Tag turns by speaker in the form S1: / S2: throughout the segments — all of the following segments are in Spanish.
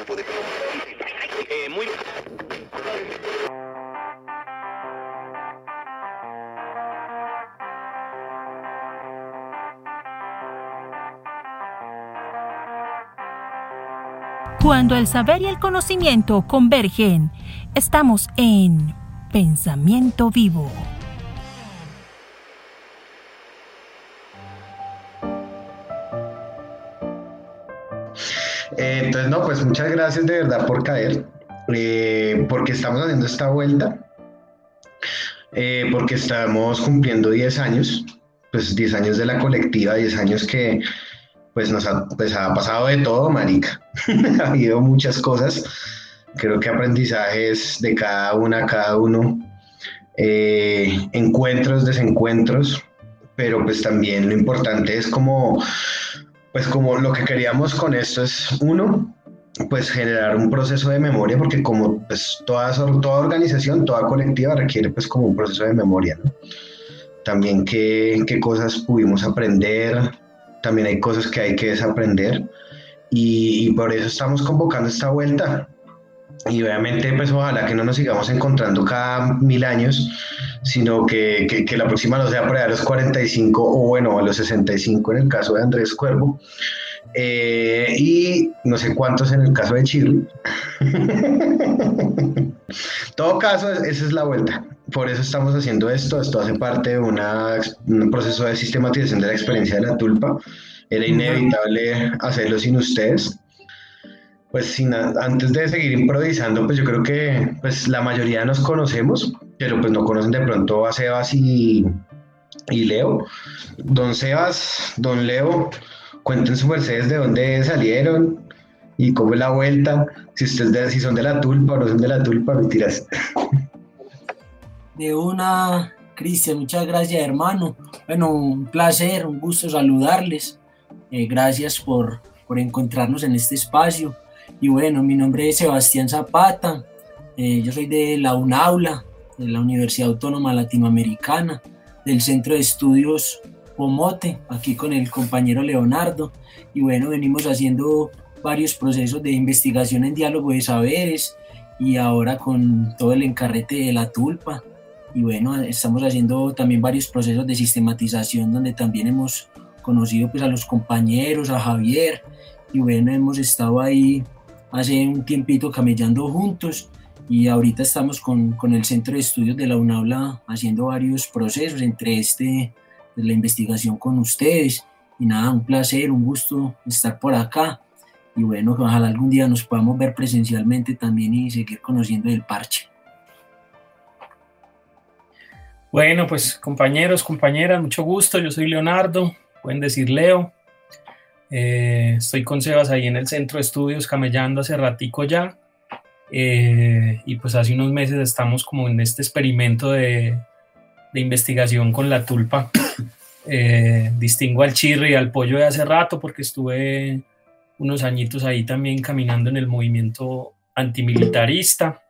S1: Muy
S2: Cuando el saber y el conocimiento convergen, estamos en Pensamiento Vivo.
S3: Entonces, no, pues muchas gracias de verdad por caer, porque estamos haciendo esta vuelta, porque estamos cumpliendo 10 años, pues 10 años de la colectiva, 10 años que pues ha pasado de todo, marica. Ha habido muchas cosas, creo que aprendizajes de cada uno, encuentros, desencuentros, pero pues también lo importante es como lo que queríamos con esto es uno, pues generar un proceso de memoria, porque como pues toda organización, toda colectiva requiere pues como un proceso de memoria, ¿no? También qué cosas pudimos aprender, también hay cosas que hay que desaprender y por eso estamos convocando esta vuelta. Y obviamente, pues ojalá que no nos sigamos encontrando cada 1000 años, sino que la próxima no sea por allá a los 45 o bueno, a los 65 en el caso de Andrés Cuervo, y no sé cuántos en el caso de Chile. En todo caso, esa es la vuelta. Por eso estamos haciendo esto. Esto hace parte de un proceso de sistematización de la experiencia de la tulpa. Era inevitable hacerlo sin ustedes. Pues antes de seguir improvisando, pues yo creo que pues la mayoría nos conocemos, pero pues no conocen de pronto a Sebas y Leo. Don Sebas, don Leo, cuenten su mercedes de dónde salieron y cómo es la vuelta, si son de la tulpa o no son de la tulpa, mentiras.
S4: De una, Cristian, muchas gracias, hermano. Bueno, un placer, un gusto saludarles. Gracias por encontrarnos en este espacio. Y bueno, mi nombre es Sebastián Zapata. Yo soy de la UNAULA, de la Universidad Autónoma Latinoamericana, del Centro de Estudios Pomote, aquí con el compañero Leonardo. Y bueno, venimos haciendo varios procesos de investigación en diálogo de saberes y ahora con todo el encarrete de la tulpa. Y bueno, estamos haciendo también varios procesos de sistematización donde también hemos conocido pues a los compañeros, a Javier, y bueno, hemos estado ahí hace un tiempito camellando juntos y ahorita estamos con el Centro de Estudios de la UNAULA haciendo varios procesos, entre de la investigación con ustedes. Y nada, un placer, un gusto estar por acá y bueno, ojalá algún día nos podamos ver presencialmente también y seguir conociendo el parche.
S5: Bueno, pues compañeros, compañeras, mucho gusto. Yo soy Leonardo, pueden decir Leo. Estoy con Sebas ahí en el Centro de Estudios camellando hace ratico ya. Y pues hace unos meses estamos como en este experimento de investigación con la tulpa. Distingo al chirri y al pollo de hace rato porque estuve unos añitos ahí también caminando en el movimiento antimilitarista.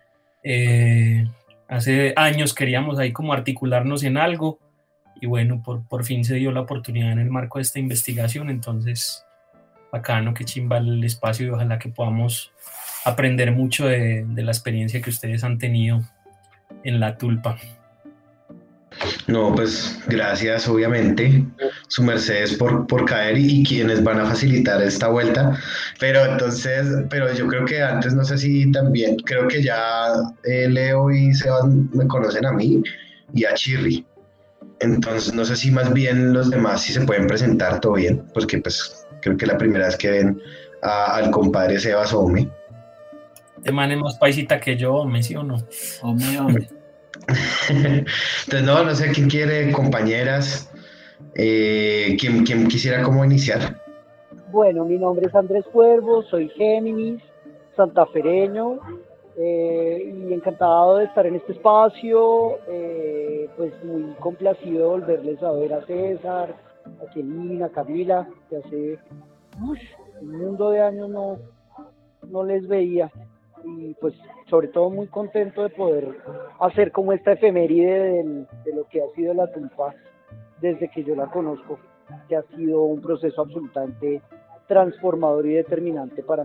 S5: Hace años queríamos ahí como articularnos en algo y bueno, por fin se dio la oportunidad en el marco de esta investigación, entonces bacano, que chimba el espacio y ojalá que podamos aprender mucho de la experiencia que ustedes han tenido en la tulpa.
S3: No, pues gracias, obviamente, su mercedes por caer y quienes van a facilitar esta vuelta. Pero yo creo que antes, no sé si también, creo que ya Leo y Sebas me conocen a mí y a Chirri. Entonces, no sé si más bien los demás si se pueden presentar todo bien, porque pues creo que la primera vez que ven al compadre Sebas Ome.
S5: Te man más paisita que yo, ¿me sí o no?
S4: Hombre.
S3: Entonces, no sé quién quiere, compañeras, quién quisiera cómo iniciar.
S6: Bueno, mi nombre es Andrés Cuervo, soy Géminis, santafereño, y encantado de estar en este espacio, pues muy complacido de volverles a ver a César, a Kelina, a Camila, que hace un mundo de años no les veía, y pues sobre todo muy contento de poder hacer como esta efeméride de lo que ha sido la tulpa desde que yo la conozco, que ha sido un proceso absolutamente transformador y determinante para mí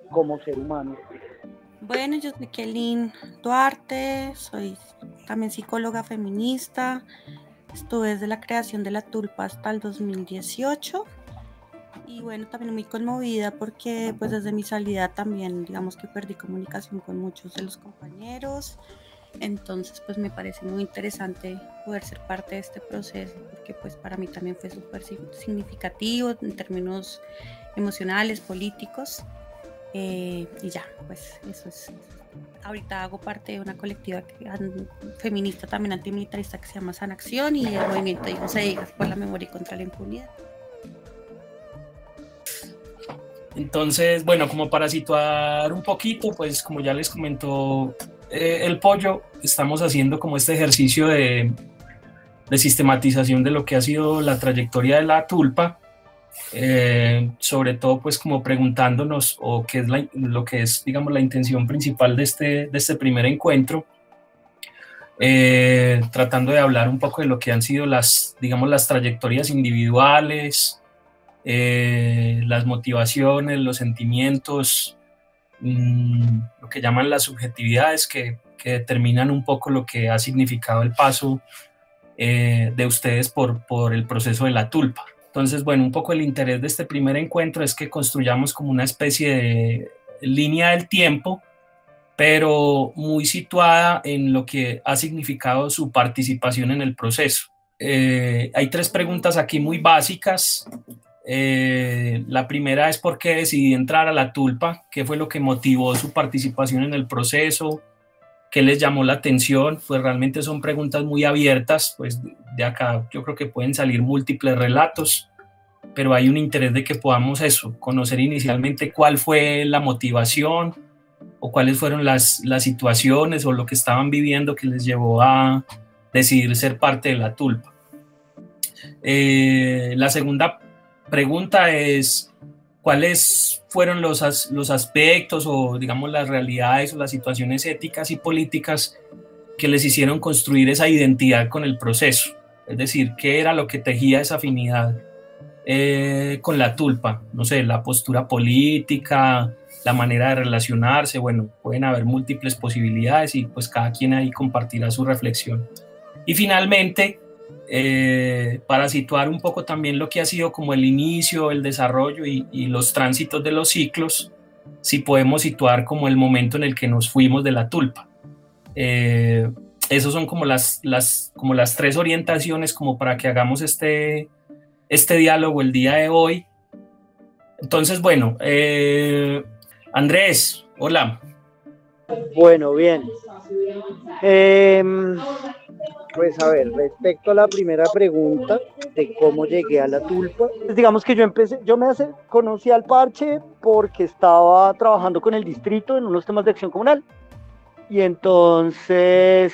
S6: como ser humano.
S1: Bueno, yo soy Kelin Duarte, soy también psicóloga feminista, estuve desde la creación de La Tulpa hasta el 2018 y bueno, también muy conmovida porque pues desde mi salida también digamos que perdí comunicación con muchos de los compañeros, entonces pues me parece muy interesante poder ser parte de este proceso porque pues para mí también fue súper significativo en términos emocionales, políticos. Y ya, pues eso es. Ahorita hago parte de una colectiva feminista también antimilitarista que se llama Sana Acción y el movimiento Hijos e Hijas por la Memoria y contra la Impunidad.
S5: Entonces, bueno, como para situar un poquito, pues como ya les comentó el Pollo, estamos haciendo como este ejercicio de sistematización de lo que ha sido la trayectoria de la Tulpa. Sobre todo pues como preguntándonos o qué es lo que es digamos la intención principal de este primer encuentro, tratando de hablar un poco de lo que han sido las trayectorias individuales, las motivaciones, los sentimientos, lo que llaman las subjetividades que determinan un poco lo que ha significado el paso de ustedes por el proceso de la Tulpa. Entonces, bueno, un poco el interés de este primer encuentro es que construyamos como una especie de línea del tiempo, pero muy situada en lo que ha significado su participación en el proceso. Hay 3 preguntas aquí muy básicas. La primera es ¿por qué decidí entrar a la Tulpa? ¿Qué fue lo que motivó su participación en el proceso? ¿Qué les llamó la atención? Pues realmente son preguntas muy abiertas, pues de acá yo creo que pueden salir múltiples relatos, pero hay un interés de que podamos conocer inicialmente cuál fue la motivación o cuáles fueron las situaciones o lo que estaban viviendo que les llevó a decidir ser parte de la Tulpa. La segunda pregunta es ¿cuáles fueron los aspectos o digamos las realidades o las situaciones éticas y políticas que les hicieron construir esa identidad con el proceso? Es decir, ¿qué era lo que tejía esa afinidad con la Tulpa? No sé, la postura política, la manera de relacionarse, bueno, pueden haber múltiples posibilidades y pues cada quien ahí compartirá su reflexión. Y finalmente, para situar un poco también lo que ha sido como el inicio, el desarrollo y los tránsitos de los ciclos, si podemos situar como el momento en el que nos fuimos de la Tulpa. Esos son como las 3 orientaciones como para que hagamos este diálogo el día de hoy. Entonces, bueno, Andrés, hola.
S6: Bueno, bien. Pues a ver, respecto a la primera pregunta de cómo llegué a la Tulpa, pues digamos que conocí al parche porque estaba trabajando con el distrito en unos temas de acción comunal. Y entonces,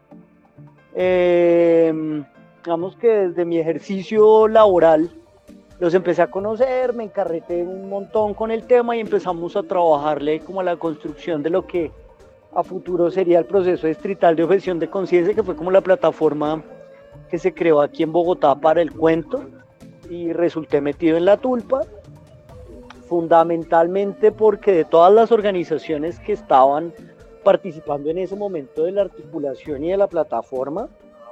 S6: digamos que desde mi ejercicio laboral los empecé a conocer, me encarreté un montón con el tema y empezamos a trabajarle como a la construcción de lo que a futuro sería el proceso distrital de objeción de conciencia, que fue como la plataforma que se creó aquí en Bogotá para el cuento, y resulté metido en la Tulpa, fundamentalmente porque de todas las organizaciones que estaban participando en ese momento de la articulación y de la plataforma,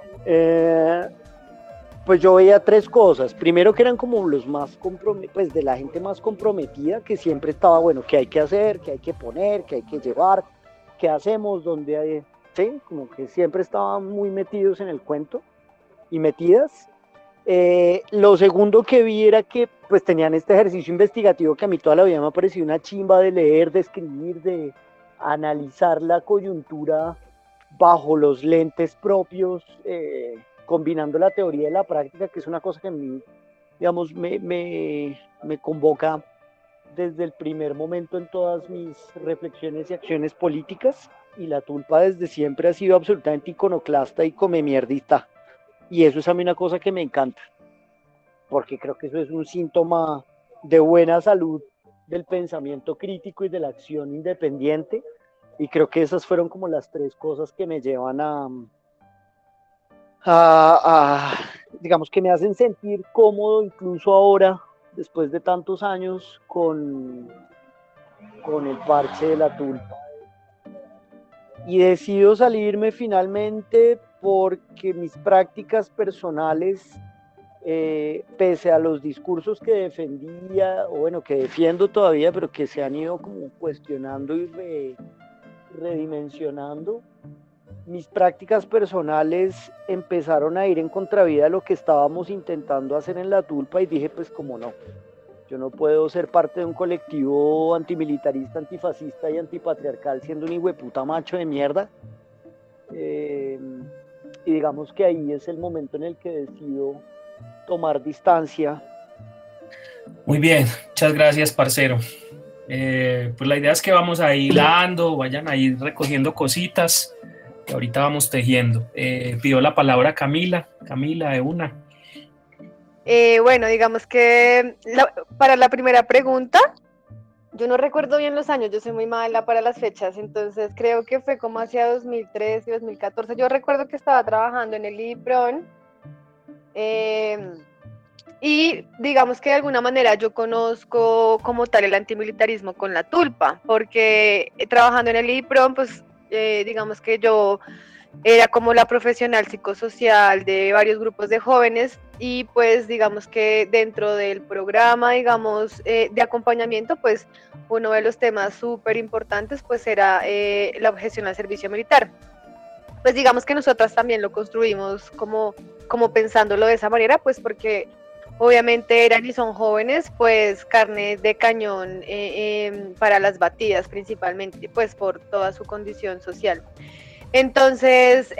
S6: pues yo veía 3 cosas. Primero, que eran como los más pues de la gente más comprometida, que siempre estaba, bueno, qué hay que hacer, qué hay que poner, qué hay que llevar, qué hacemos, dónde hay, sí, como que siempre estaban muy metidos en el cuento y metidas. Lo segundo que vi era que pues tenían este ejercicio investigativo que a mí toda la vida me ha parecido una chimba, de leer, de escribir, de analizar la coyuntura bajo los lentes propios, combinando la teoría y la práctica, que es una cosa que a mí, digamos, me convoca desde el primer momento en todas mis reflexiones y acciones políticas. Y la Tulpa desde siempre ha sido absolutamente iconoclasta y comemierdista, y eso es a mí una cosa que me encanta, porque creo que eso es un síntoma de buena salud del pensamiento crítico y de la acción independiente, y creo que esas fueron como las 3 cosas que me llevan digamos, que me hacen sentir cómodo incluso ahora, después de tantos años, con con el parche de la tulpa. Y decido salirme finalmente porque mis prácticas personales, pese a los discursos que defendía, o bueno, que defiendo todavía, pero que se han ido como cuestionando y redimensionando, mis prácticas personales empezaron a ir en contravía de lo que estábamos intentando hacer en la tulpa, y dije, pues como no, yo no puedo ser parte de un colectivo antimilitarista, antifascista y antipatriarcal siendo un hijueputa macho de mierda. Y digamos que ahí es el momento en el que decido tomar distancia.
S5: Muy bien, muchas gracias, parcero. Pues la idea es que vamos a ir hilando, vayan a ir recogiendo cositas que ahorita vamos tejiendo. Pido la palabra a Camila. Camila, de una.
S7: Bueno, digamos que para la primera pregunta, yo no recuerdo bien los años, yo soy muy mala para las fechas, entonces creo que fue como hacia 2013, 2014. Yo recuerdo que estaba trabajando en el IPRON, y digamos que de alguna manera yo conozco como tal el antimilitarismo con la tulpa, porque trabajando en el IPRON, pues digamos que yo era como la profesional psicosocial de varios grupos de jóvenes, y pues digamos que dentro del programa, digamos, de acompañamiento, pues uno de los temas súper importantes pues era la objeción al servicio militar. Pues digamos que nosotras también lo construimos como pensándolo de esa manera, pues porque obviamente eran y son jóvenes, pues carne de cañón para las batidas principalmente, pues por toda su condición social. Entonces,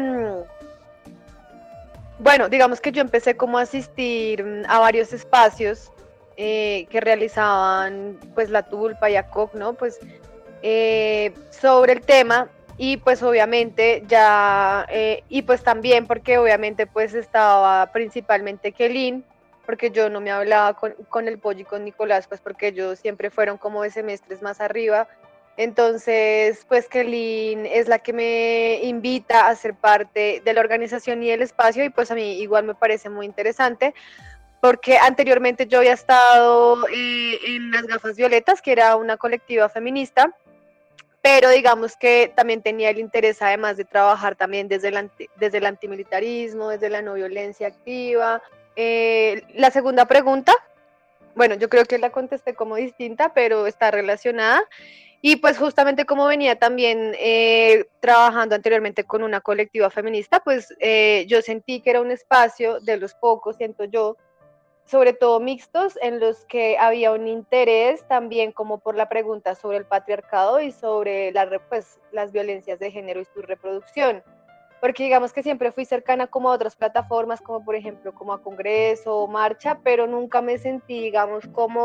S7: bueno, digamos que yo empecé como a asistir a varios espacios que realizaban pues la tulpa y ACOC, ¿no? Pues sobre el tema, y pues obviamente ya, y pues también porque obviamente pues estaba principalmente Kelin, porque yo no me hablaba con el Pollo y con Nicolás, pues porque ellos siempre fueron como de semestres más arriba. Entonces, pues Kelin es la que me invita a ser parte de la organización y el espacio, y pues a mí igual me parece muy interesante, porque anteriormente yo había estado en Las Gafas Violetas, que era una colectiva feminista, pero digamos que también tenía el interés, además de trabajar también desde el antimilitarismo, desde la no violencia activa. La segunda pregunta, bueno, yo creo que la contesté como distinta, pero está relacionada. Y pues justamente como venía también trabajando anteriormente con una colectiva feminista, pues yo sentí que era un espacio de los pocos, siento yo, sobre todo mixtos, en los que había un interés también como por la pregunta sobre el patriarcado y sobre las violencias de género y su reproducción. Porque digamos que siempre fui cercana como a otras plataformas, como por ejemplo como a Congreso o Marcha, pero nunca me sentí, digamos,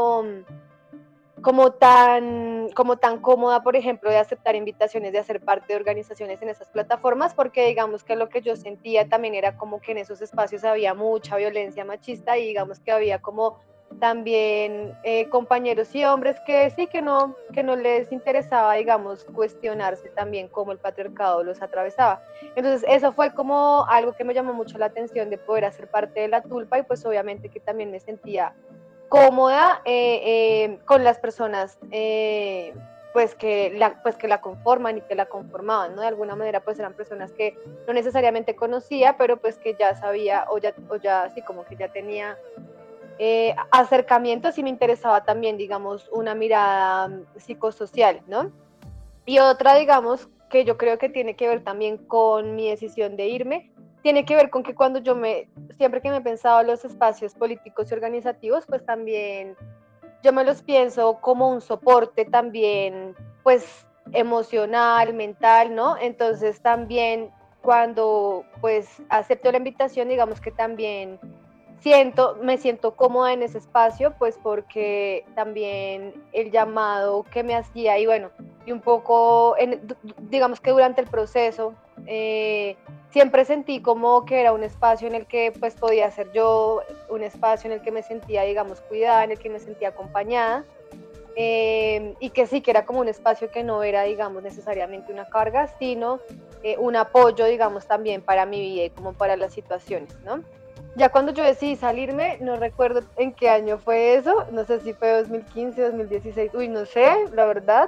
S7: como tan cómoda, por ejemplo, de aceptar invitaciones, de hacer parte de organizaciones en esas plataformas, porque digamos que lo que yo sentía también era como que en esos espacios había mucha violencia machista, y digamos que había como también compañeros y hombres que sí, que no les interesaba, digamos, cuestionarse también cómo el patriarcado los atravesaba. Entonces eso fue como algo que me llamó mucho la atención de poder hacer parte de la tulpa, y pues obviamente que también me sentía cómoda con las personas pues que la conforman y que la conformaban, ¿no? De alguna manera pues eran personas que no necesariamente conocía, pero pues que ya sabía o ya así como que ya tenía acercamientos, y me interesaba también, digamos, una mirada psicosocial, ¿no? Y otra, digamos, que yo creo que tiene que ver también con mi decisión de irme, tiene que ver con que siempre que me he pensado en los espacios políticos y organizativos, pues también yo me los pienso como un soporte también, pues emocional, mental, ¿no? Entonces también cuando pues acepto la invitación, digamos que también me siento cómoda en ese espacio, pues porque también el llamado que me hacía, y bueno, y un poco, digamos que durante el proceso, siempre sentí como que era un espacio en el que pues podía ser yo, un espacio en el que me sentía, digamos, cuidada, en el que me sentía acompañada, y que sí, que era como un espacio que no era, digamos, necesariamente una carga, sino un apoyo, digamos, también para mi vida y como para las situaciones, ¿no? Ya cuando yo decidí salirme, no recuerdo en qué año fue eso, no sé si fue 2015, 2016, uy, no sé, la verdad.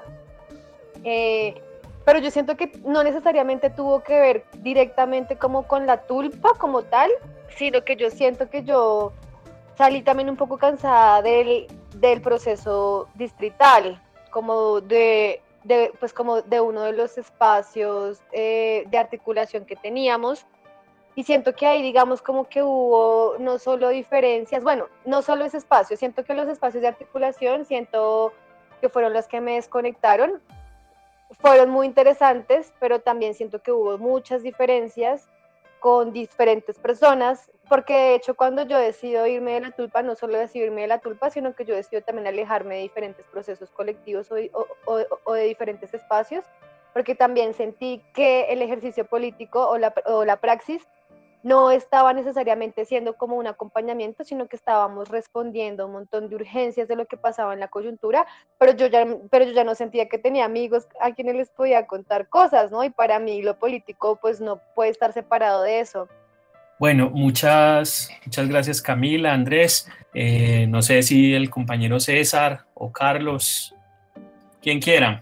S7: Pero yo siento que no necesariamente tuvo que ver directamente como con la tulpa como tal, sino que yo siento que yo salí también un poco cansada del proceso distrital, como pues como de uno de los espacios de articulación que teníamos. Y siento que ahí, digamos, como que hubo no solo diferencias, bueno, no solo ese espacio, siento que los espacios de articulación, siento que fueron los que me desconectaron, fueron muy interesantes, pero también siento que hubo muchas diferencias con diferentes personas, porque de hecho cuando yo decido irme de la tulpa, no solo decido irme de la tulpa, sino que yo decido también alejarme de diferentes procesos colectivos o de diferentes espacios, porque también sentí que el ejercicio político o la praxis no estaba necesariamente siendo como un acompañamiento, sino que estábamos respondiendo a un montón de urgencias de lo que pasaba en la coyuntura, pero yo ya no sentía que tenía amigos a quienes les podía contar cosas, ¿no? Y para mí lo político pues no puede estar separado de eso.
S5: Bueno, muchas gracias Camila, Andrés. No sé si el compañero César o Carlos, quien quiera.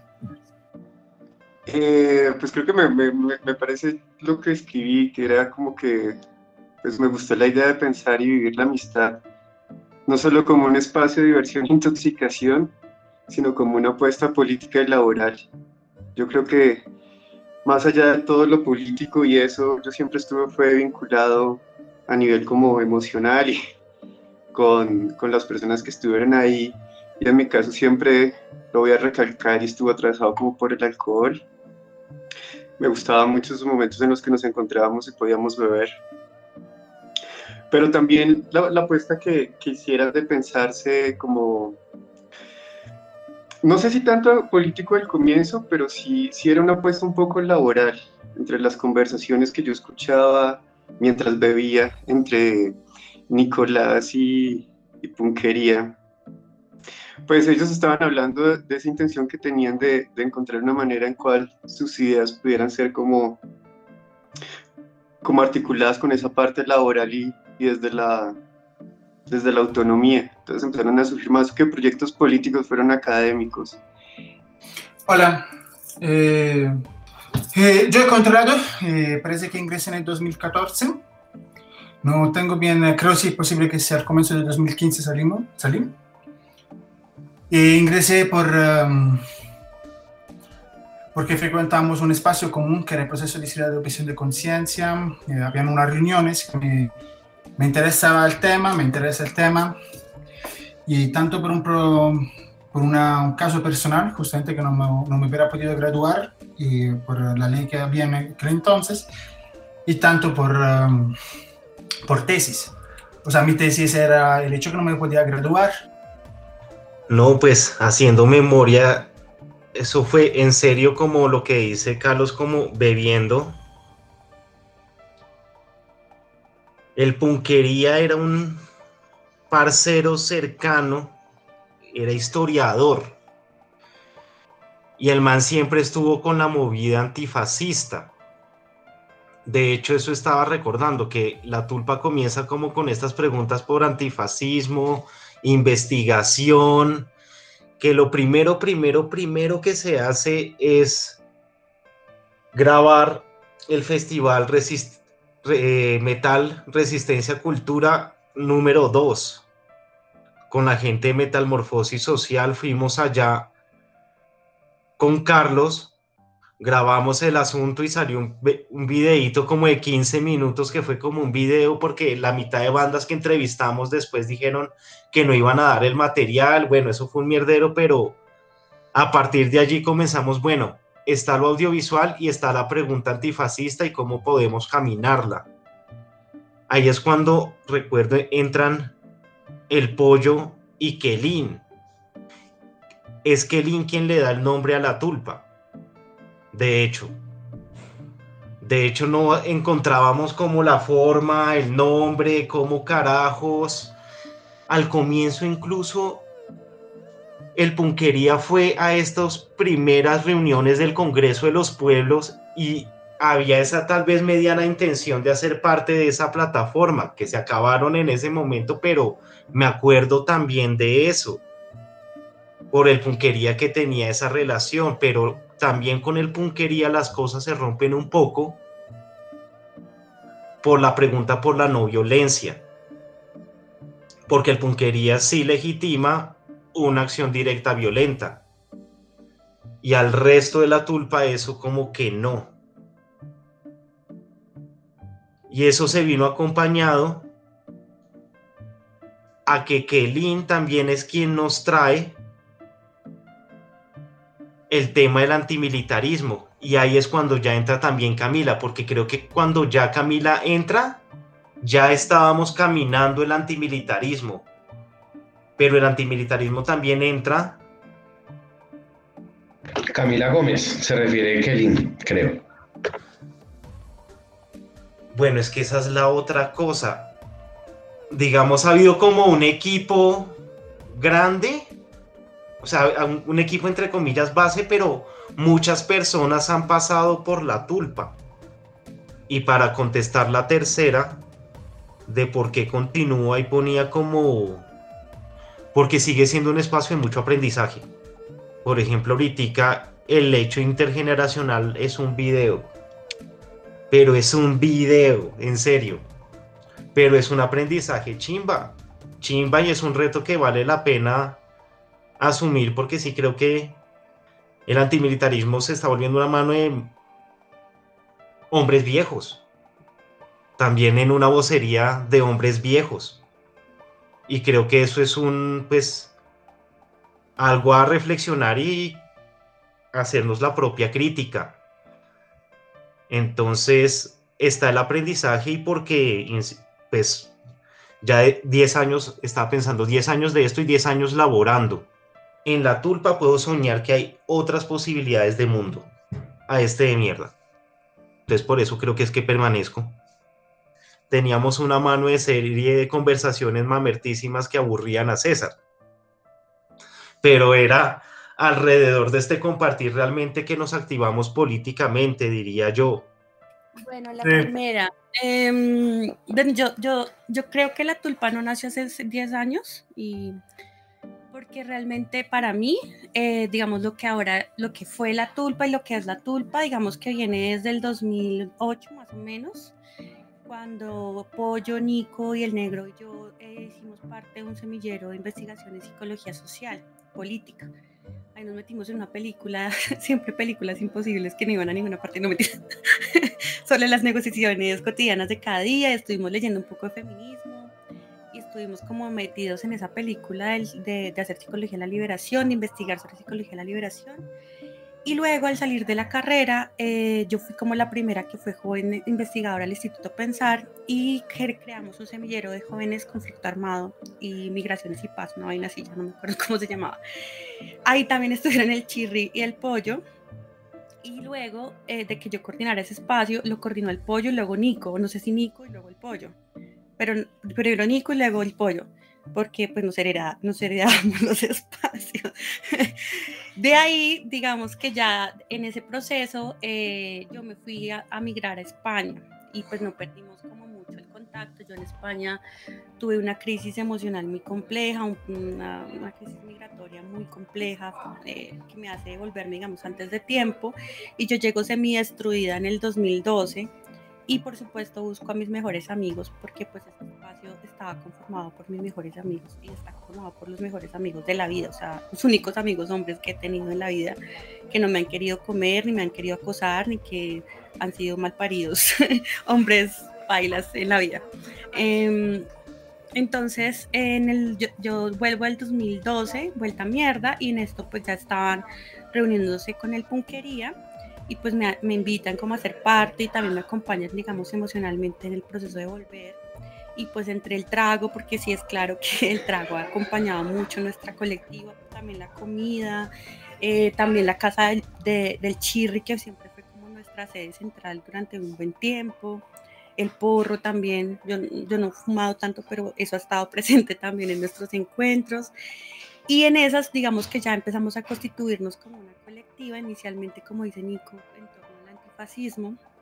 S8: Pues creo que me parece lo que escribí, que era como que pues me gustó la idea de pensar y vivir la amistad, no solo como un espacio de diversión e intoxicación, sino como una apuesta política y laboral. Yo creo que más allá de todo lo político y eso, yo siempre fue vinculado a nivel como emocional y con las personas que estuvieron ahí, y en mi caso siempre lo voy a recalcar y estuvo atravesado como por el alcohol. Me gustaban mucho esos momentos en los que nos encontrábamos y podíamos beber. Pero también la apuesta que hiciera de pensarse como, no sé si tanto político al comienzo, pero sí era una apuesta un poco laboral, entre las conversaciones que yo escuchaba mientras bebía, entre Nicolás y Punquería. Pues ellos estaban hablando de esa intención que tenían de encontrar una manera en cual sus ideas pudieran ser como articuladas con esa parte laboral y desde la autonomía. Entonces empezaron a surgir más que proyectos políticos, fueron académicos.
S9: Hola, yo he encontrado, parece que ingresé en el 2014. No tengo bien, creo si es posible que sea al comienzo del 2015 salí. Ingresé porque frecuentamos un espacio común que era el proceso de de objeción de conciencia. Habían unas reuniones que me interesa el tema, y tanto por un caso personal, justamente que no me hubiera podido graduar, y por la ley que había en aquel entonces, y tanto por tesis. O sea, mi tesis era el hecho que no me podía graduar.
S10: No, pues haciendo memoria, eso fue en serio como lo que dice Carlos, como bebiendo. El Punquería era un parcero cercano, era historiador, y el man siempre estuvo con la movida antifascista. De hecho, eso estaba recordando, que la tulpa comienza como con estas preguntas por antifascismo, investigación, que lo primero que se hace es grabar el festival Metal Resistencia Cultura número 2 con la gente de Metalmorfosis Social. Fuimos allá con Carlos, grabamos el asunto y salió un videíto como de 15 minutos, que fue como un video porque la mitad de bandas que entrevistamos después dijeron que no iban a dar el material. Bueno, eso fue un mierdero, pero a partir de allí comenzamos, bueno, está lo audiovisual y está la pregunta antifascista y cómo podemos caminarla. Ahí es cuando, recuerdo, entran el Pollo y Kelin. Es Kelin quien le da el nombre a la tulpa. De hecho, no encontrábamos como la forma, el nombre, cómo carajos. Al comienzo incluso el Punquería fue a estas primeras reuniones del Congreso de los Pueblos y había esa tal vez mediana intención de hacer parte de esa plataforma, que se acabaron en ese momento, pero me acuerdo también de eso, por el Punquería que tenía esa relación, pero también con el Punquería las cosas se rompen un poco por la pregunta por la no violencia, porque el Punquería sí legitima una acción directa violenta, y al resto de la tulpa eso como que no. Y eso se vino acompañado a que Kelin también es quien nos trae el tema del antimilitarismo. Y ahí es cuando ya entra también Camila, porque creo que cuando ya Camila entra, ya estábamos caminando el antimilitarismo. Pero el antimilitarismo también entra.
S3: Camila Gómez, se refiere a Kelin, creo.
S10: Bueno, es que esa es la otra cosa. Digamos, ha habido como un equipo grande, o sea, un equipo entre comillas base, pero muchas personas han pasado por la tulpa. Y para contestar la tercera, de por qué continúa y ponía como... Porque sigue siendo un espacio de mucho aprendizaje. Por ejemplo, ahorita el hecho intergeneracional es un video. Pero es un video, en serio. Pero es un aprendizaje chimba. Chimba, y es un reto que vale la pena asumir, porque sí creo que el antimilitarismo se está volviendo una mano de hombres viejos. También en una vocería de hombres viejos. Y creo que eso es algo a reflexionar y hacernos la propia crítica. Entonces está el aprendizaje, y porque pues ya de 10 años, estaba pensando 10 años de esto y 10 años laborando. En la tulpa puedo soñar que hay otras posibilidades de mundo a este de mierda. Entonces por eso creo que es que permanezco. Teníamos una mano de serie de conversaciones mamertísimas que aburrían a César. Pero era alrededor de este compartir realmente que nos activamos políticamente, diría yo.
S1: Bueno, la primera. Bueno, yo creo que la tulpa no nació hace 10 años, y porque realmente para mí, digamos, lo que fue la tulpa y lo que es la tulpa, digamos que viene desde el 2008 más o menos, cuando Pollo, Nico y el Negro y yo hicimos parte de un semillero de investigación en psicología social, política. Ahí nos metimos en una película, siempre películas imposibles que no iban a ninguna parte, no mentiras, sobre las negociaciones cotidianas de cada día. Estuvimos leyendo un poco de feminismo y estuvimos como metidos en esa película de hacer psicología de la liberación, de investigar sobre psicología de la liberación. Y luego, al salir de la carrera, yo fui como la primera que fue joven investigadora al Instituto Pensar, y creamos un semillero de jóvenes conflicto armado y migraciones y paz, una vaina así, ya no me acuerdo cómo se llamaba. Ahí también estuvieron el Chirri y el Pollo. Y luego de que yo coordinara ese espacio, lo coordinó el Pollo y luego Nico, no sé si Nico y luego el Pollo, pero primero Nico y luego el Pollo, porque pues nos heredábamos los espacios. De ahí, digamos que ya en ese proceso yo me fui a migrar a España, y pues no perdimos como mucho el contacto. Yo en España tuve una crisis emocional muy compleja, una crisis migratoria muy compleja, que me hace devolverme, digamos, antes de tiempo, y yo llego semi-destruida en el 2012. Y por supuesto busco a mis mejores amigos, porque pues este espacio estaba conformado por mis mejores amigos y está conformado por los mejores amigos de la vida, o sea, los únicos amigos hombres que he tenido en la vida, que no me han querido comer, ni me han querido acosar, ni que han sido malparidos, hombres bailas en la vida. Entonces yo vuelvo al 2012, vuelta a mierda, y en esto pues ya estaban reuniéndose con el Punquería, y pues me invitan como a ser parte, y también me acompañan, digamos, emocionalmente en el proceso de volver. Y pues entre el trago, porque sí es claro que el trago ha acompañado mucho nuestra colectiva, también la comida, también la casa del Chirri, que siempre fue como nuestra sede central durante un buen tiempo, el porro también, yo no he fumado tanto, pero eso ha estado presente también en nuestros encuentros. Y en esas, digamos que ya empezamos a constituirnos como una colectiva, inicialmente, como dice Nico, en torno al antifascismo,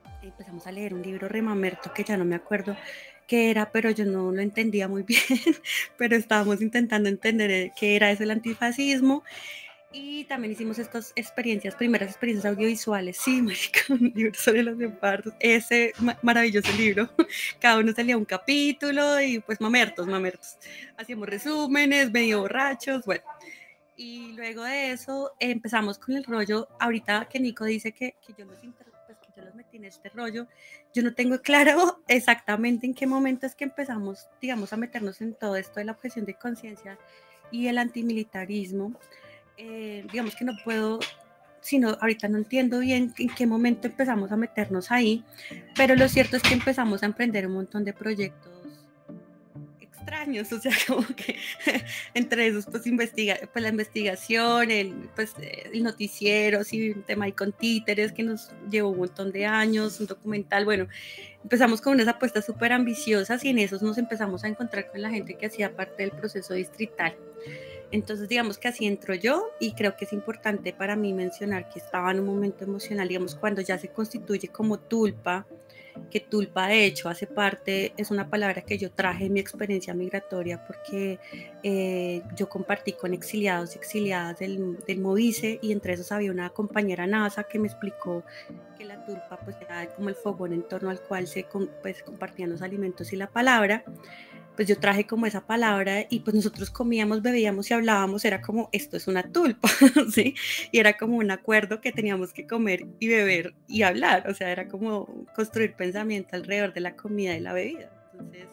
S1: empezamos a leer un libro remamerto que ya no me acuerdo qué era, pero yo no lo entendía muy bien, pero estábamos intentando entender qué era eso el antifascismo. Y también hicimos estas primeras experiencias audiovisuales. Sí, marica, un libro sobre los leopardos. Ese maravilloso libro. Cada uno se leía un capítulo y pues mamertos. Hacíamos resúmenes, medio borrachos, bueno. Y luego de eso empezamos con el rollo. Ahorita que Nico dice que yo los metí en este rollo, yo no tengo claro exactamente en qué momento es que empezamos, digamos, a meternos en todo esto de la objeción de conciencia y el antimilitarismo. Digamos que no puedo, sino ahorita no entiendo bien en qué momento empezamos a meternos ahí, pero lo cierto es que empezamos a emprender un montón de proyectos extraños, o sea, como que entre esos pues la investigación, el noticiero, sí, un tema ahí con títeres que nos llevó un montón de años, un documental, bueno, empezamos con unas apuestas súper ambiciosas y en esos nos empezamos a encontrar con la gente que hacía parte del proceso distrital. Entonces, digamos que así entro yo y creo que es importante para mí mencionar que estaba en un momento emocional, digamos, cuando ya se constituye como tulpa, que tulpa de hecho hace parte, es una palabra que yo traje en mi experiencia migratoria porque yo compartí con exiliados y exiliadas del Movice y entre esos había una compañera NASA que me explicó que la tulpa pues era como el fogón en torno al cual se pues, compartían los alimentos y la palabra. Pues yo traje como esa palabra y pues nosotros comíamos, bebíamos y hablábamos, era como, esto es una tulpa, ¿sí? Y era como un acuerdo que teníamos que comer y beber y hablar, o sea, era como construir pensamiento alrededor de la comida y la bebida. Entonces,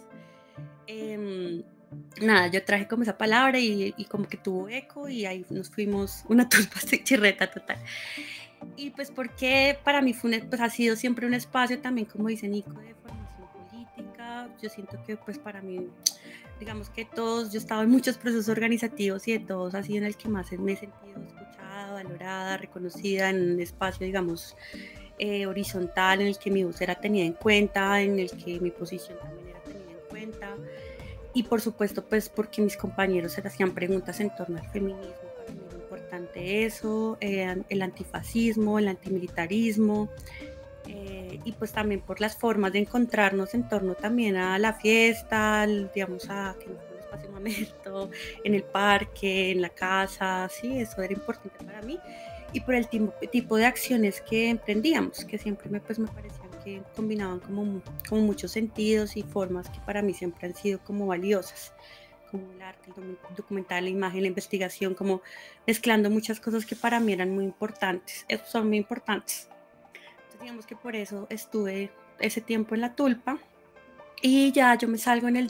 S1: nada, yo traje como esa palabra y como que tuvo eco y ahí nos fuimos, una tulpa chirreta total. Y pues porque para mí pues ha sido siempre un espacio también, como dice Nico, de formación política. Yo siento que pues para mí, digamos que yo he estado en muchos procesos organizativos y de todos ha sido en el que más me he sentido escuchada, valorada, reconocida, en un espacio, digamos, horizontal, en el que mi voz era tenida en cuenta, en el que mi posición también era tenida en cuenta. Y por supuesto, pues porque mis compañeros se hacían preguntas en torno al feminismo. Importante eso, el antifascismo, el antimilitarismo, y pues también por las formas de encontrarnos en torno también a la fiesta, digamos a que no fue un espacio mamerto, en el parque, en la casa, sí, eso era importante para mí, y por el tipo de acciones que emprendíamos, que siempre me parecían que combinaban como muchos sentidos y formas que para mí siempre han sido como valiosas, como el arte, el documental, la imagen, la investigación, como mezclando muchas cosas que para mí eran muy importantes, son muy importantes. Entonces digamos que por eso estuve ese tiempo en la tulpa y ya yo me salgo en el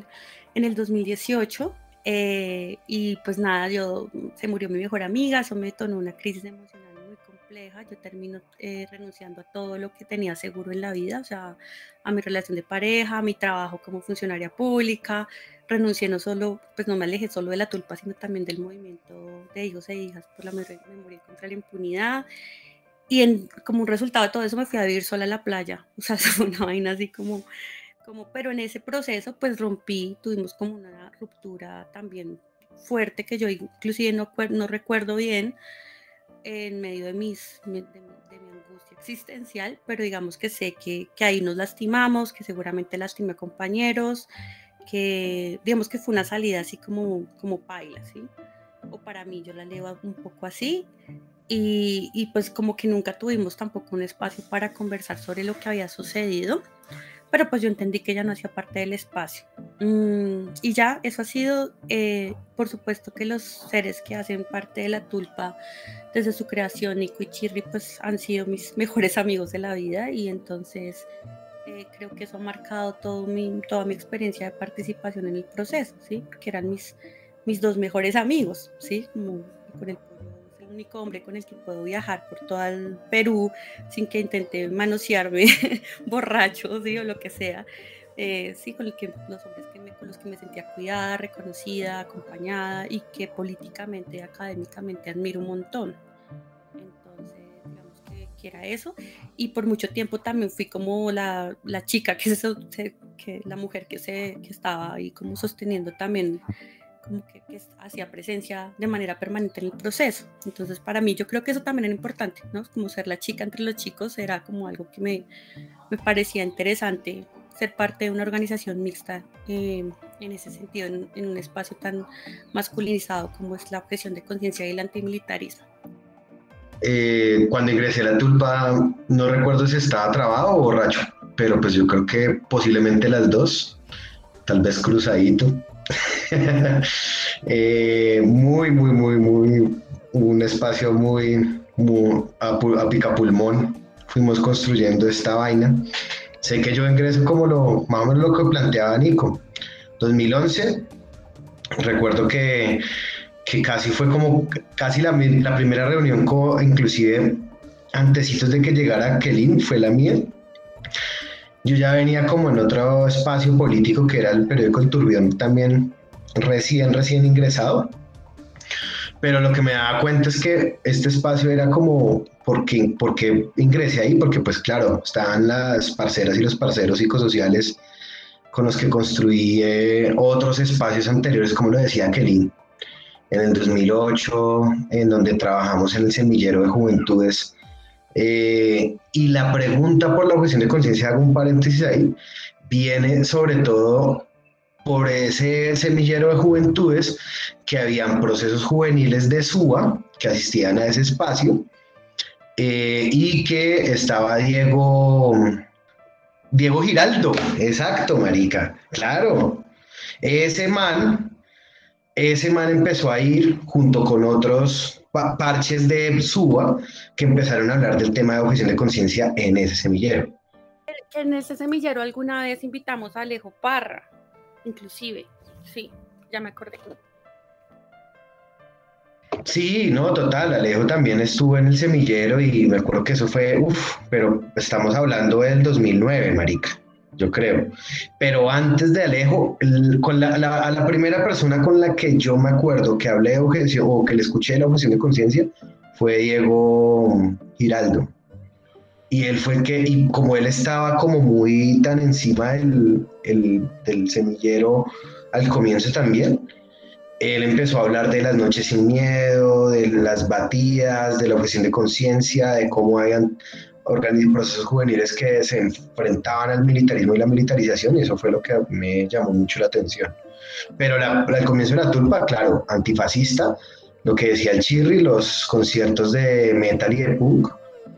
S1: 2018 y pues nada, se murió mi mejor amiga, eso me detonó una crisis emocional muy compleja, yo termino renunciando a todo lo que tenía seguro en la vida, o sea, a mi relación de pareja, a mi trabajo como funcionaria pública, renuncié no me alejé solo de la tulpa, sino también del movimiento de hijos e hijas por la memoria contra la impunidad. Y como un resultado de todo eso me fui a vivir sola a la playa. O sea, fue una vaina así pero en ese proceso pues tuvimos como una ruptura también fuerte que yo inclusive no recuerdo bien en medio de mi angustia existencial, pero digamos que sé que ahí nos lastimamos, que seguramente lastimé compañeros, que digamos que fue una salida así como paila, ¿sí? O para mí yo la leo un poco así y pues como que nunca tuvimos tampoco un espacio para conversar sobre lo que había sucedido, pero pues yo entendí que ya no hacía parte del espacio y ya eso ha sido, por supuesto que los seres que hacen parte de la tulpa desde su creación, Nico y Chirri, pues han sido mis mejores amigos de la vida y entonces creo que eso ha marcado toda mi experiencia de participación en el proceso, ¿sí? Porque eran mis dos mejores amigos, ¿sí? Como con el es el único hombre con el que puedo viajar por todo el Perú sin que intente manosearme borracho, ¿sí? O lo que sea. Sí, los hombres con los que me sentía cuidada, reconocida, acompañada y que políticamente y académicamente admiro un montón. Entonces, digamos que era eso. Y por mucho tiempo también fui como la chica, que la mujer que estaba ahí como sosteniendo también como que hacía presencia de manera permanente en el proceso. Entonces, para mí, yo creo que eso también era importante, ¿no? Como ser la chica entre los chicos era como algo que me parecía interesante, ser parte de una organización mixta en ese sentido, en un espacio tan masculinizado como es la objeción de conciencia y el antimilitarismo.
S3: Cuando ingresé a la tulpa, no recuerdo si estaba trabado o borracho, pero pues yo creo que posiblemente las dos, tal vez cruzadito. Muy, un espacio muy a picapulmón. Fuimos construyendo esta vaina. Sé que yo ingresé como más o menos lo que planteaba Nico. 2011, recuerdo que casi fue como casi la primera reunión, inclusive antecitos de que llegara Kelin, fue la mía. Yo ya venía como en otro espacio político que era el periódico El Turbión, también recién ingresado, pero lo que me daba cuenta es que este espacio era como, porque ingresé ahí, porque pues claro, estaban las parceras y los parceros psicosociales con los que construí otros espacios anteriores, como lo decía Kelin, en el 2008, en donde trabajamos en el Semillero de Juventudes. Y la pregunta por la objeción de conciencia, hago un paréntesis ahí, viene sobre todo por ese semillero de juventudes, que habían procesos juveniles de SUA que asistían a ese espacio, y que estaba Diego Giraldo, exacto, marica, claro, ese man empezó a ir junto con otros parches de SUA que empezaron a hablar del tema de objeción de conciencia en ese semillero.
S1: En ese semillero alguna vez invitamos a Alejo Parra, inclusive, sí, ya me acordé.
S3: Sí, no, total, Alejo también estuvo en el semillero y me acuerdo que eso fue, pero estamos hablando del 2009, marica, yo creo. Pero antes de Alejo, a la primera persona con la que yo me acuerdo que hablé de objeción o que le escuché la objeción de conciencia fue Diego Giraldo. Y él fue el que, y como él estaba como muy tan encima del semillero al comienzo también, él empezó a hablar de las noches sin miedo, de las batidas, de la objeción de conciencia, de cómo habían procesos juveniles que se enfrentaban al militarismo y la militarización, y eso fue lo que me llamó mucho la atención. Pero el comienzo de la tulpa, claro, antifascista, lo que decía el Chirri, los conciertos de metal y de punk,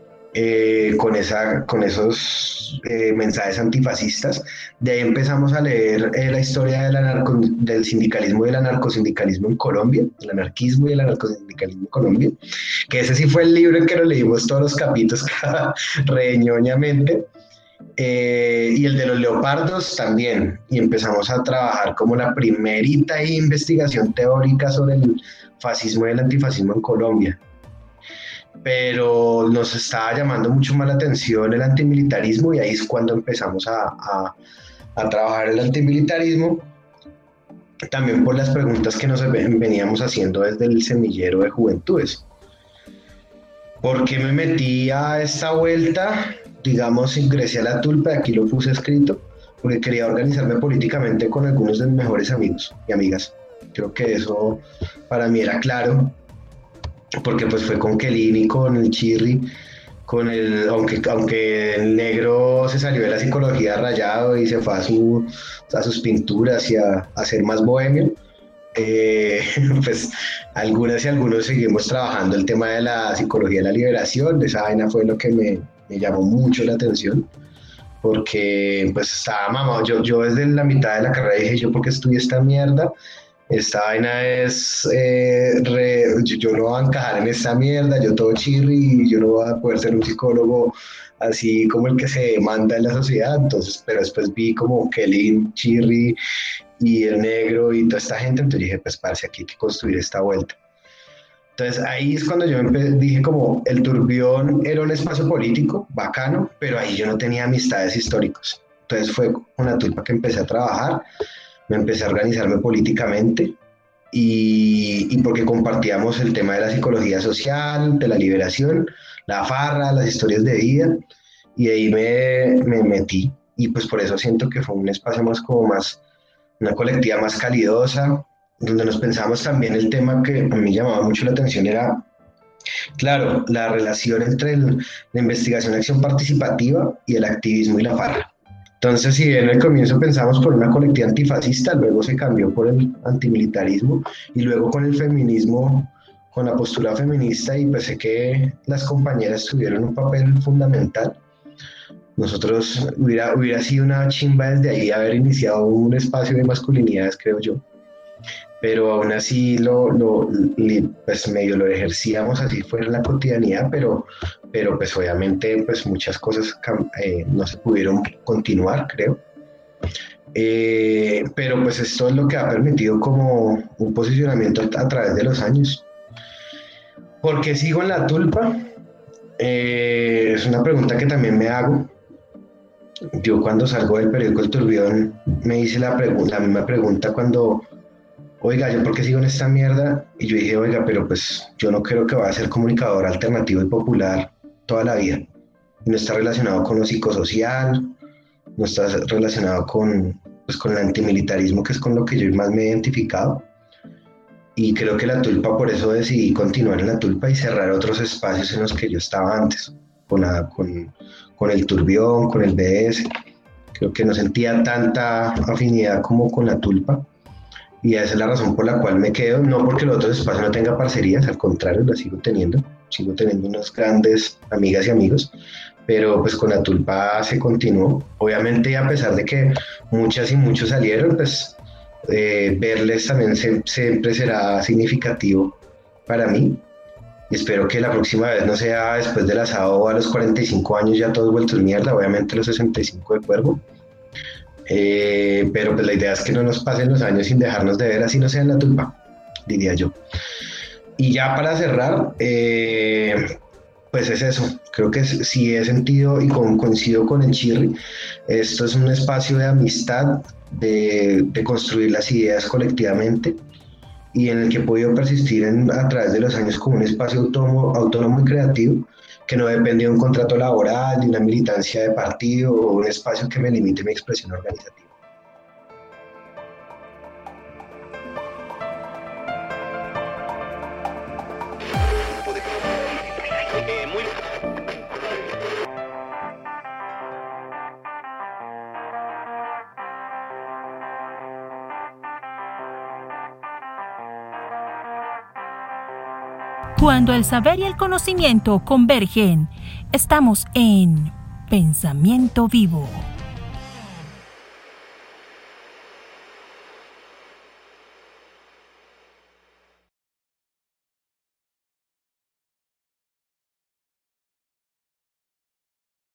S3: con esos mensajes antifascistas. De ahí empezamos a leer la historia del sindicalismo y del anarcosindicalismo en Colombia, el anarquismo y el anarcosindicalismo en Colombia, que ese sí fue el libro en que lo leímos todos los capítulos reñoñamente, y el de los leopardos también, y empezamos a trabajar como la primerita investigación teórica sobre el fascismo y el antifascismo en Colombia. Pero nos estaba llamando mucho más la atención el antimilitarismo, y ahí es cuando empezamos a trabajar el antimilitarismo, también por las preguntas que nos veníamos haciendo desde el semillero de juventudes. ¿Por qué me metí a esta vuelta? Digamos, ingresé a la tulpa, aquí lo puse escrito, porque quería organizarme políticamente con algunos de mis mejores amigos y amigas. Creo que eso para mí era claro, porque pues fue con Kelin y con el Chirri, aunque el negro se salió de la psicología rayado y se fue a sus pinturas y a ser más bohemio, pues algunas y algunos seguimos trabajando el tema de la psicología de la liberación. Esa vaina fue lo que me llamó mucho la atención, porque pues estaba mamado. Yo desde la mitad de la carrera dije, ¿yo por qué estudié esta mierda? Esta vaina es, yo no voy a encajar en esta mierda, yo todo chirri, y yo no voy a poder ser un psicólogo así como el que se manda en la sociedad. Entonces, pero después vi como Kelin, Chirri y el negro y toda esta gente, entonces dije, pues parce, aquí hay que construir esta vuelta. Entonces ahí es cuando yo dije como el Turbión era un espacio político bacano, pero ahí yo no tenía amistades históricos. Entonces fue con la tulpa que empecé a trabajar, me empecé a organizarme políticamente, y porque compartíamos el tema de la psicología social, de la liberación, la farra, las historias de vida, y ahí me metí, y pues por eso siento que fue un espacio más una colectiva más calidosa, donde nos pensamos también el tema que a mí llamaba mucho la atención era, claro, la relación entre la investigación y acción participativa y el activismo y la farra. Entonces, si en el comienzo pensamos por una colectiva antifascista, luego se cambió por el antimilitarismo y luego con el feminismo, con la postura feminista, y pensé que las compañeras tuvieron un papel fundamental. Nosotros hubiera sido una chimba desde ahí haber iniciado un espacio de masculinidades, creo yo. Pero aún así pues medio lo ejercíamos así fuera en la cotidianidad, pero pues obviamente pues muchas cosas no se pudieron continuar, creo. Pero pues esto es lo que ha permitido como un posicionamiento a través de los años. ¿Por qué sigo en la tulpa? Es una pregunta que también me hago. Yo cuando salgo del periódico El Turbión me hice la misma pregunta cuando, oiga, ¿yo por qué sigo en esta mierda? Y yo dije, oiga, pero pues yo no creo que vaya a ser comunicador alternativo y popular toda la vida. No está relacionado con lo psicosocial, no está relacionado con el antimilitarismo, que es con lo que yo más me he identificado. Y creo que la tulpa, por eso decidí continuar en la tulpa y cerrar otros espacios en los que yo estaba antes, con el Turbión, con el BS. Creo que no sentía tanta afinidad como con la tulpa. Y esa es la razón por la cual me quedo, no porque los otros espacios no tengan parcerías, al contrario, las sigo teniendo unas grandes amigas y amigos, pero pues con la tulpa se continuó. Obviamente, a pesar de que muchas y muchos salieron, pues verles también siempre será significativo para mí. Y espero que la próxima vez no sea después del asado a los 45 años ya todos vueltos mierda, obviamente los 65 de Cuervo. Pero pues la idea es que no nos pasen los años sin dejarnos de ver, así no sea en la tulpa, diría yo. Y ya para cerrar, pues es eso. Creo que sí he sentido y coincido con el Chirri. Esto es un espacio de amistad, de construir las ideas colectivamente, y en el que he podido persistir a través de los años como un espacio autónomo y creativo, que no depende de un contrato laboral, de una militancia de partido o un espacio que me limite mi expresión organizativa.
S2: Cuando el saber y el conocimiento convergen, estamos en Pensamiento Vivo.